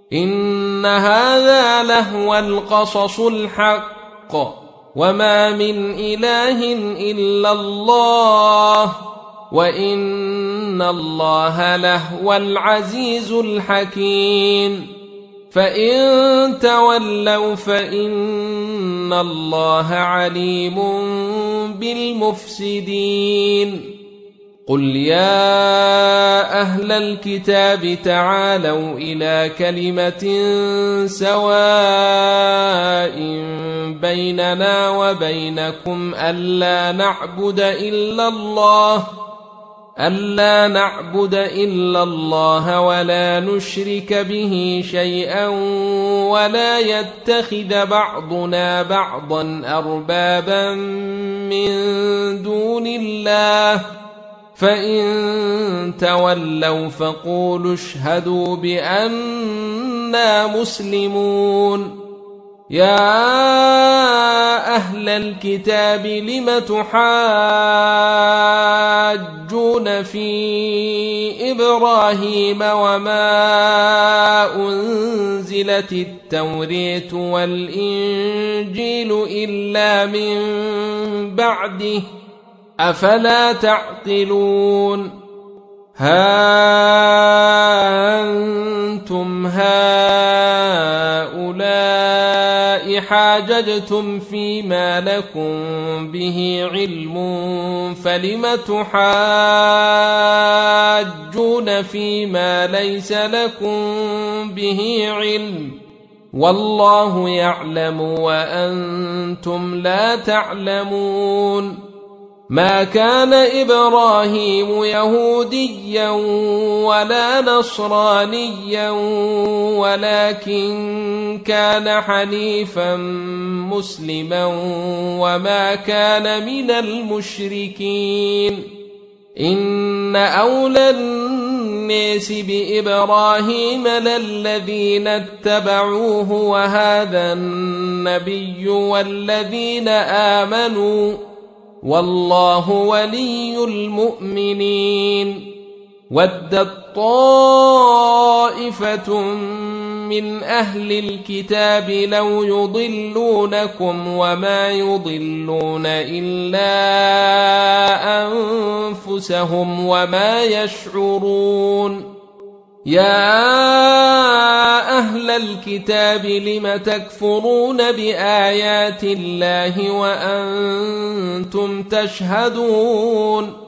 إن هذا لهو القصص الحق وما من إله إلا الله وإن الله لهو العزيز الحكيم فإن تولوا فإن الله عليم بالمفسدين قل يا أهل الكتاب تعالوا إلى كلمة سواء بيننا وبينكم ألا نعبد إلا الله ولا نشرك به شيئا ولا يتخذ بعضنا بعضا أربابا من دون الله فإن تولوا فقولوا اشهدوا بأننا مسلمون يا أهل الكتاب لم تحاجون في إبراهيم وما أنزلت التوراة والإنجيل إلا من بعده أفلا تعقلون ها أنتم هؤلاء حاججتم فيما لكم به علم فلم تحاجون فيما ليس لكم به علم والله يعلم وأنتم لا تعلمون ما كان إبراهيم يهوديا ولا نصرانيا ولكن كان حنيفا مسلما وما كان من المشركين إن أولى الناس بإبراهيم للذين اتبعوه وهذا النبي والذين آمنوا والله ولي المؤمنين ودت طائفة من أهل الكتاب لو يضلونكم وما يضلون إلا أنفسهم وما يشعرون يا أهل الكتاب لم تكفرون بآيات الله وأنتم تشهدون